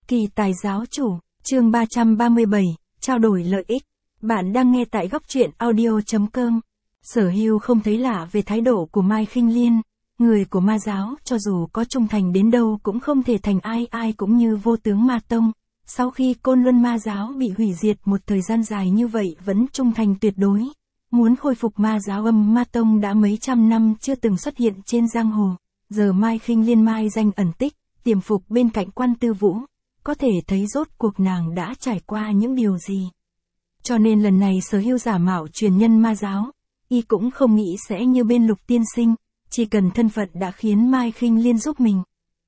Kỳ tài giáo chủ, chương 337, trao đổi lợi ích. Bạn đang nghe tại góc truyện audio.com. Sở Hưu không thấy lạ về thái độ của Mai Khinh Liên. Người của ma giáo cho dù có trung thành đến đâu cũng không thể thành ai cũng như Vô Tướng Ma Tông. Sau khi Côn Luân ma giáo bị hủy diệt một thời gian dài như vậy vẫn trung thành tuyệt đối. Muốn khôi phục ma giáo Âm Ma Tông đã mấy trăm năm chưa từng xuất hiện trên giang hồ. Giờ Mai Khinh Liên mai danh ẩn tích, tiềm phục bên cạnh Quan Tư Vũ. Có thể thấy rốt cuộc nàng đã trải qua những điều gì. Cho nên lần này Sở Hưu giả mạo truyền nhân ma giáo, y cũng không nghĩ sẽ như bên Lục tiên sinh, chỉ cần thân phận đã khiến Mai Khinh Liên giúp mình.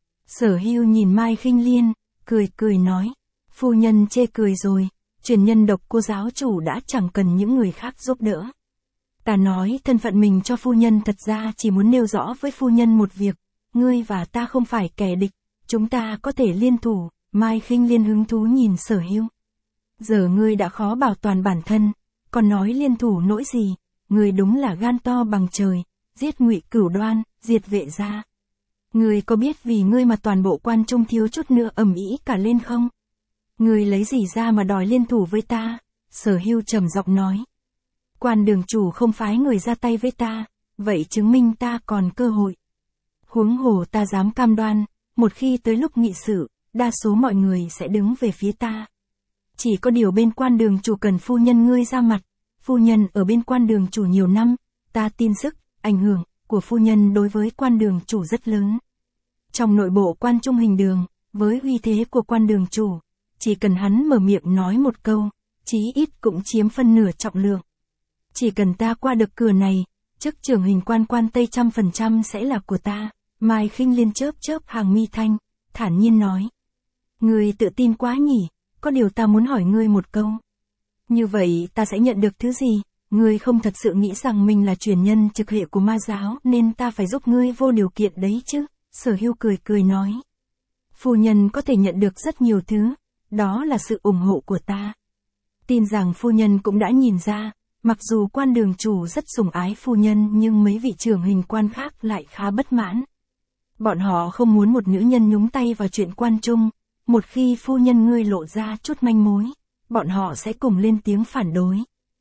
Sở Hưu nhìn Mai Khinh Liên, cười nói, phu nhân chê cười rồi, truyền nhân Độc Cô giáo chủ đã chẳng cần những người khác giúp đỡ. Ta nói thân phận mình cho phu nhân thật ra chỉ muốn nêu rõ với phu nhân một việc, ngươi và ta không phải kẻ địch, chúng ta có thể liên thủ. Mai Khinh Liên hứng thú nhìn Sở Hưu. Giờ ngươi đã khó bảo toàn bản thân, còn nói liên thủ nỗi gì, ngươi đúng là gan to bằng trời, giết Ngụy Cửu Đoan, diệt Vệ gia. Ngươi có biết vì ngươi mà toàn bộ quan trung thiếu chút nữa ầm ĩ cả lên không? Ngươi lấy gì ra mà đòi liên thủ với ta? Sở Hưu trầm giọng nói. Quan đường chủ không phái người ra tay với ta, vậy chứng minh ta còn cơ hội. Huống hồ ta dám cam đoan, một khi tới lúc nghị sự, đa số mọi người sẽ đứng về phía ta. Chỉ có điều bên Quan đường chủ cần phu nhân ngươi ra mặt, phu nhân ở bên Quan đường chủ nhiều năm, ta tin sức, ảnh hưởng của phu nhân đối với Quan đường chủ rất lớn. Trong nội bộ Quan Trung Hình Đường, với uy thế của Quan đường chủ, chỉ cần hắn mở miệng nói một câu, chí ít cũng chiếm phân nửa trọng lượng. Chỉ cần ta qua được cửa này, chức trưởng hình quan Tây 100% sẽ là của ta. Mai Khinh Liên chớp hàng mi thanh, thản nhiên nói. Ngươi tự tin quá nhỉ, có điều ta muốn hỏi ngươi một câu. Như vậy ta sẽ nhận được thứ gì? Ngươi không thật sự nghĩ rằng mình là truyền nhân trực hệ của ma giáo nên ta phải giúp ngươi vô điều kiện đấy chứ? Sở Hưu cười nói. Phu nhân có thể nhận được rất nhiều thứ, đó là sự ủng hộ của ta. Tin rằng phu nhân cũng đã nhìn ra, mặc dù Quan đường chủ rất sủng ái phu nhân nhưng mấy vị trưởng hình quan khác lại khá bất mãn. Bọn họ không muốn một nữ nhân nhúng tay vào chuyện quan trung, một khi phu nhân ngươi lộ ra chút manh mối, bọn họ sẽ cùng lên tiếng phản đối.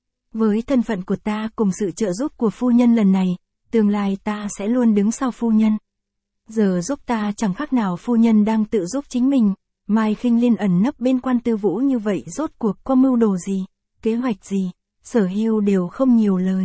Với thân phận của ta cùng sự trợ giúp của phu nhân lần này, tương lai ta sẽ luôn đứng sau phu nhân. Giờ giúp ta chẳng khác nào phu nhân đang tự giúp chính mình. Mai Khinh Liên ẩn nấp bên Quan Tư Vũ như vậy rốt cuộc có mưu đồ gì, kế hoạch gì, Sở Hưu đều không nhiều lời.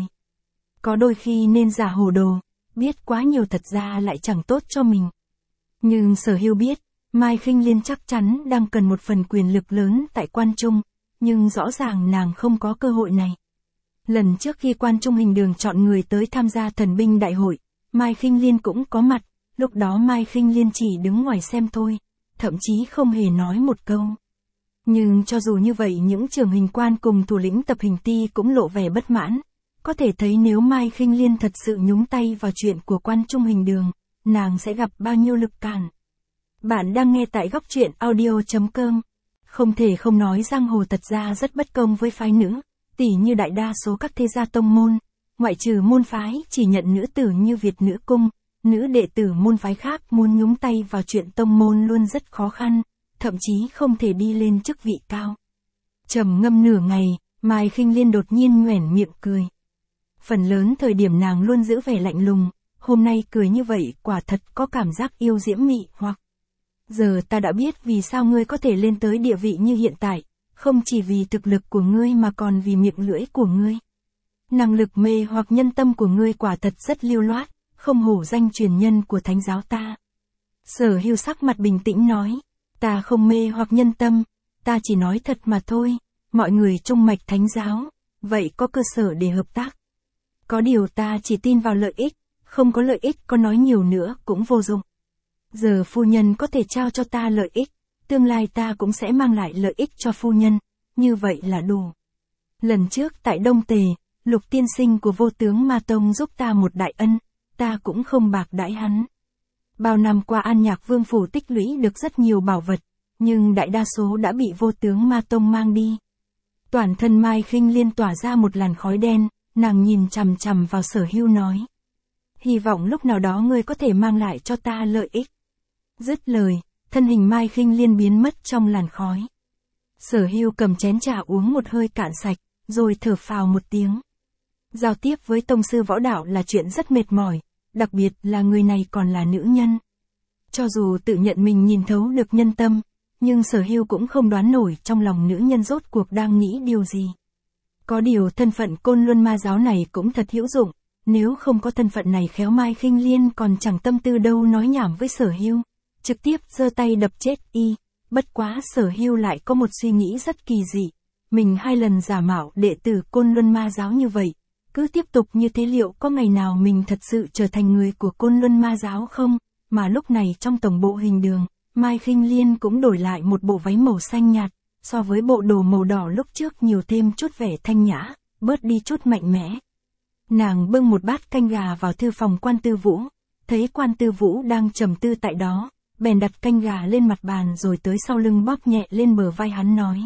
Có đôi khi nên giả hồ đồ. Biết quá nhiều thật ra lại chẳng tốt cho mình. Nhưng Sở Hưu biết, Mai Khinh Liên chắc chắn đang cần một phần quyền lực lớn tại Quan Trung, nhưng rõ ràng nàng không có cơ hội này. Lần trước khi Quan Trung Hình Đường chọn người tới tham gia thần binh đại hội, Mai Khinh Liên cũng có mặt, lúc đó Mai Khinh Liên chỉ đứng ngoài xem thôi, thậm chí không hề nói một câu. Nhưng cho dù như vậy những trưởng hình quan cùng thủ lĩnh tập hình ti cũng lộ vẻ bất mãn. Có thể thấy nếu Mai Khinh Liên thật sự nhúng tay vào chuyện của Quan Trung Hình Đường, nàng sẽ gặp bao nhiêu lực cản. Bạn đang nghe tại góc truyện audio.com. Không thể không nói giang hồ thật ra rất bất công với phái nữ, tỉ như đại đa số các thế gia tông môn, ngoại trừ môn phái chỉ nhận nữ tử như Việt Nữ Cung, nữ đệ tử môn phái khác muốn nhúng tay vào chuyện tông môn luôn rất khó khăn, thậm chí không thể đi lên chức vị cao. Trầm ngâm nửa ngày, Mai Khinh Liên đột nhiên nhoẻn miệng cười. Phần lớn thời điểm nàng luôn giữ vẻ lạnh lùng, hôm nay cười như vậy quả thật có cảm giác yêu diễm mị hoặc. Giờ ta đã biết vì sao ngươi có thể lên tới địa vị như hiện tại, không chỉ vì thực lực của ngươi mà còn vì miệng lưỡi của ngươi. Năng lực mê hoặc nhân tâm của ngươi quả thật rất lưu loát, không hổ danh truyền nhân của thánh giáo ta. Sở Hưu sắc mặt bình tĩnh nói, ta không mê hoặc nhân tâm, ta chỉ nói thật mà thôi, mọi người trung mạch thánh giáo, vậy có cơ sở để hợp tác. Có điều ta chỉ tin vào lợi ích, không có lợi ích có nói nhiều nữa cũng vô dụng. Giờ phu nhân có thể trao cho ta lợi ích, tương lai ta cũng sẽ mang lại lợi ích cho phu nhân, như vậy là đủ. Lần trước tại Đông Tề, Lục tiên sinh của Vô Tướng Ma Tông giúp ta một đại ân, ta cũng không bạc đãi hắn. Bao năm qua An Nhạc Vương phủ tích lũy được rất nhiều bảo vật, nhưng đại đa số đã bị Vô Tướng Ma Tông mang đi. Toàn thân Mai Khinh Liên tỏa ra một làn khói đen. Nàng nhìn chằm vào Sở Hưu nói. Hy vọng lúc nào đó ngươi có thể mang lại cho ta lợi ích. Dứt lời, thân hình Mai Khinh Liên biến mất trong làn khói. Sở Hưu cầm chén trà uống một hơi cạn sạch, rồi thở phào một tiếng. Giao tiếp với tông sư võ đạo là chuyện rất mệt mỏi, đặc biệt là người này còn là nữ nhân. Cho dù tự nhận mình nhìn thấu được nhân tâm, nhưng Sở Hưu cũng không đoán nổi trong lòng nữ nhân rốt cuộc đang nghĩ điều gì. Có điều thân phận Côn Luân Ma Giáo này cũng thật hữu dụng, nếu không có thân phận này khéo Mai Khinh Liên còn chẳng tâm tư đâu nói nhảm với Sở Hưu, trực tiếp giơ tay đập chết y. Bất quá Sở Hưu lại có một suy nghĩ rất kỳ dị, mình 2 lần giả mạo đệ tử Côn Luân Ma Giáo như vậy, cứ tiếp tục như thế liệu có ngày nào mình thật sự trở thành người của Côn Luân Ma Giáo không? Mà lúc này trong tổng bộ hình đường, Mai Khinh Liên cũng đổi lại một bộ váy màu xanh nhạt, so với bộ đồ màu đỏ lúc trước nhiều thêm chút vẻ thanh nhã, bớt đi chút mạnh mẽ. Nàng bưng một bát canh gà vào thư phòng Quan Tư Vũ, thấy Quan Tư Vũ đang trầm tư tại đó, bèn đặt canh gà lên mặt bàn rồi tới sau lưng bóp nhẹ lên bờ vai hắn nói.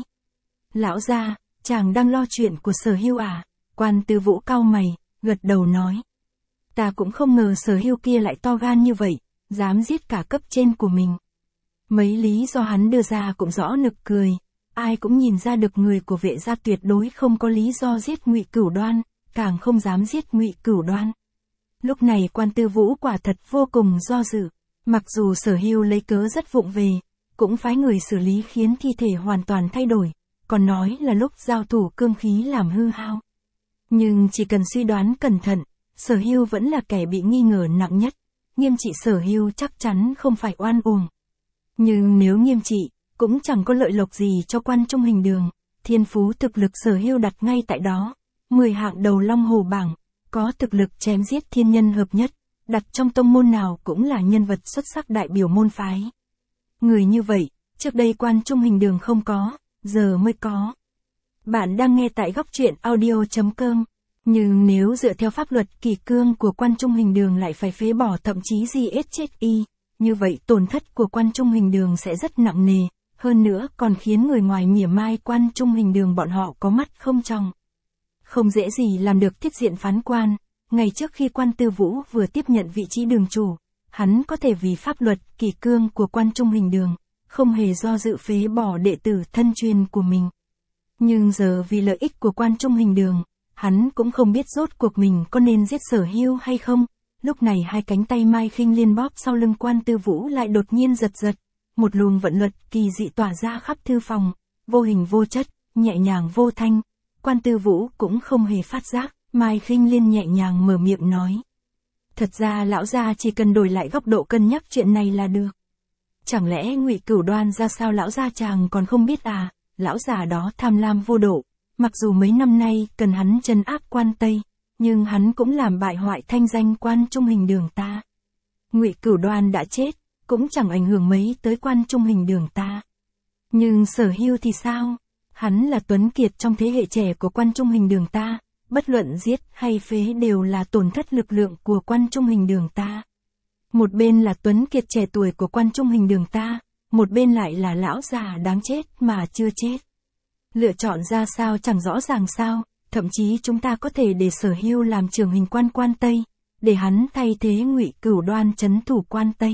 Lão gia, chàng đang lo chuyện của Sở Hưu à? Quan Tư Vũ cau mày, gật đầu nói. Ta cũng không ngờ Sở Hưu kia lại to gan như vậy, dám giết cả cấp trên của mình. Mấy lý do hắn đưa ra cũng rõ nực cười, ai cũng nhìn ra được người của Vệ gia tuyệt đối không có lý do giết Ngụy Cửu Đoan, càng không dám giết Ngụy Cửu Đoan. Lúc này Quan Tư Vũ quả thật vô cùng do dự, mặc dù Sở Hưu lấy cớ rất vụng về, cũng phái người xử lý khiến thi thể hoàn toàn thay đổi, còn nói là lúc giao thủ cương khí làm hư hao. Nhưng chỉ cần suy đoán cẩn thận, Sở Hưu vẫn là kẻ bị nghi ngờ nặng nhất, nghiêm trị Sở Hưu chắc chắn không phải oan uổng. Nhưng nếu nghiêm trị, cũng chẳng có lợi lộc gì cho Quan Trung Hình Đường, thiên phú thực lực Sở Hưu đặt ngay tại đó, 10 hạng đầu Long Hổ bảng, có thực lực chém giết thiên nhân hợp nhất, đặt trong tông môn nào cũng là nhân vật xuất sắc đại biểu môn phái. Người như vậy, trước đây Quan Trung Hình Đường không có, giờ mới có. Bạn đang nghe tại góc truyện audio.com, nhưng nếu dựa theo pháp luật kỷ cương của Quan Trung Hình Đường lại phải phế bỏ thậm chí giết chết y, như vậy tổn thất của Quan Trung Hình Đường sẽ rất nặng nề, hơn nữa còn khiến người ngoài mỉa mai Quan Trung Hình Đường bọn họ có mắt không tròng. Không dễ gì làm được thiết diện phán quan, ngày trước khi Quan Tư Vũ vừa tiếp nhận vị trí đường chủ, hắn có thể vì pháp luật kỷ cương của Quan Trung Hình Đường, không hề do dự phế bỏ đệ tử thân truyền của mình. Nhưng giờ vì lợi ích của Quan Trung Hình Đường, hắn cũng không biết rốt cuộc mình có nên giết Sở Hưu hay không. Lúc này hai cánh tay Mai Khinh Liên bóp sau lưng Quan Tư Vũ lại đột nhiên giật giật, một luồng vận luật kỳ dị tỏa ra khắp thư phòng, vô hình vô chất, nhẹ nhàng vô thanh. Quan Tư Vũ cũng không hề phát giác, Mai Khinh Liên nhẹ nhàng mở miệng nói. Thật ra lão gia chỉ cần đổi lại góc độ cân nhắc chuyện này là được. Chẳng lẽ Ngụy Cửu Đoan ra sao lão gia chàng còn không biết à? Lão già đó tham lam vô độ, mặc dù mấy năm nay cần hắn trấn áp Quan Tây, nhưng hắn cũng làm bại hoại thanh danh Quan Trung Hình Đường ta. Ngụy Cửu Đoan đã chết, cũng chẳng ảnh hưởng mấy tới Quan Trung Hình Đường ta. Nhưng Sở Hưu thì sao? Hắn là tuấn kiệt trong thế hệ trẻ của Quan Trung Hình Đường ta, bất luận giết hay phế đều là tổn thất lực lượng của Quan Trung Hình Đường ta. Một bên là tuấn kiệt trẻ tuổi của Quan Trung Hình Đường ta, một bên lại là lão già đáng chết mà chưa chết. Lựa chọn ra sao chẳng rõ ràng sao, thậm chí chúng ta có thể để Sở Hưu làm trưởng hình quan Quan Tây, để hắn thay thế Ngụy Cửu Đoan trấn thủ Quan Tây.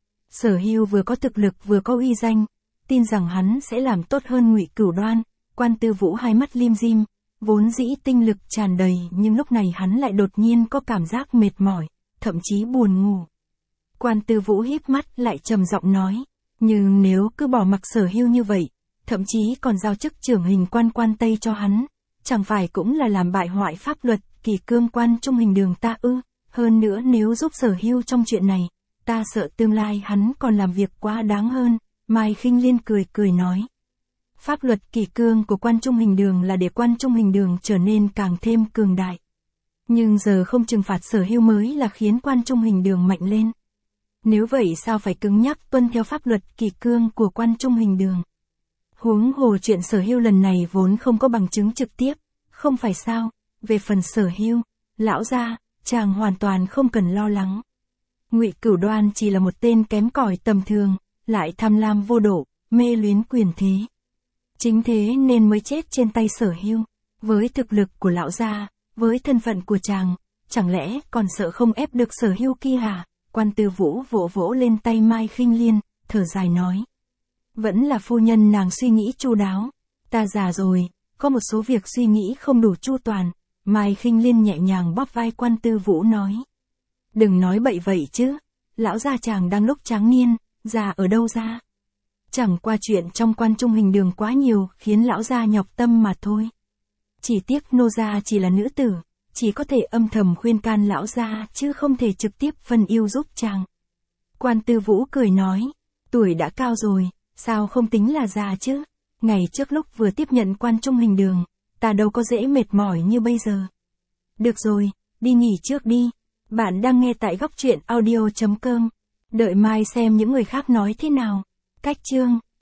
Sở Hưu vừa có thực lực vừa có uy danh, tin rằng hắn sẽ làm tốt hơn Ngụy Cửu Đoan. Quan Tư Vũ hai mắt lim dim, vốn dĩ tinh lực tràn đầy nhưng lúc này hắn lại đột nhiên có cảm giác mệt mỏi, thậm chí buồn ngủ. Quan Tư Vũ híp mắt lại trầm giọng nói, nhưng nếu cứ bỏ mặc Sở Hưu như vậy, thậm chí còn giao chức trưởng hình quan Quan Tây cho hắn, chẳng phải cũng là làm bại hoại pháp luật kỷ cương Quan Trung Hình Đường ta ư? Hơn nữa nếu giúp Sở Hưu trong chuyện này, ta sợ tương lai hắn còn làm việc quá đáng hơn. Mai Khinh Liên cười cười nói. Pháp luật kỷ cương của Quan Trung Hình Đường là để Quan Trung Hình Đường trở nên càng thêm cường đại. Nhưng giờ không trừng phạt Sở Hưu mới là khiến Quan Trung Hình Đường mạnh lên. Nếu vậy sao phải cứng nhắc tuân theo pháp luật kỷ cương của Quan Trung Hình Đường? Huống hồ chuyện Sở Hưu lần này vốn không có bằng chứng trực tiếp, không phải sao? Về phần Sở Hưu, lão gia, chàng hoàn toàn không cần lo lắng. Ngụy Cửu Đoan chỉ là một tên kém cỏi tầm thường, lại tham lam vô độ, mê luyến quyền thế. Chính thế nên mới chết trên tay Sở Hưu. Với thực lực của lão gia, với thân phận của chàng, chẳng lẽ còn sợ không ép được Sở Hưu kia hả? Quan Tư Vũ vỗ vỗ lên tay Mai Khinh Liên, thở dài nói. Vẫn là phu nhân nàng suy nghĩ chu đáo. Ta già rồi, có một số việc suy nghĩ không đủ chu toàn. Mai Khinh Liên nhẹ nhàng bóp vai Quan Tư Vũ nói. Đừng nói bậy vậy chứ, lão gia chàng đang lúc tráng niên, già ở đâu ra? Chẳng qua chuyện trong Quan Trung Hình Đường quá nhiều, khiến lão gia nhọc tâm mà thôi. Chỉ tiếc nô gia chỉ là nữ tử, chỉ có thể âm thầm khuyên can lão gia, chứ không thể trực tiếp phân ưu giúp chàng. Quan Tư Vũ cười nói, tuổi đã cao rồi, sao không tính là già chứ? Ngày trước lúc vừa tiếp nhận Quan Trung Hình Đường, ta đâu có dễ mệt mỏi như bây giờ. Được rồi, đi nghỉ trước đi. Bạn đang nghe tại góc truyện audio.com. Đợi mai xem những người khác nói thế nào. Cách chương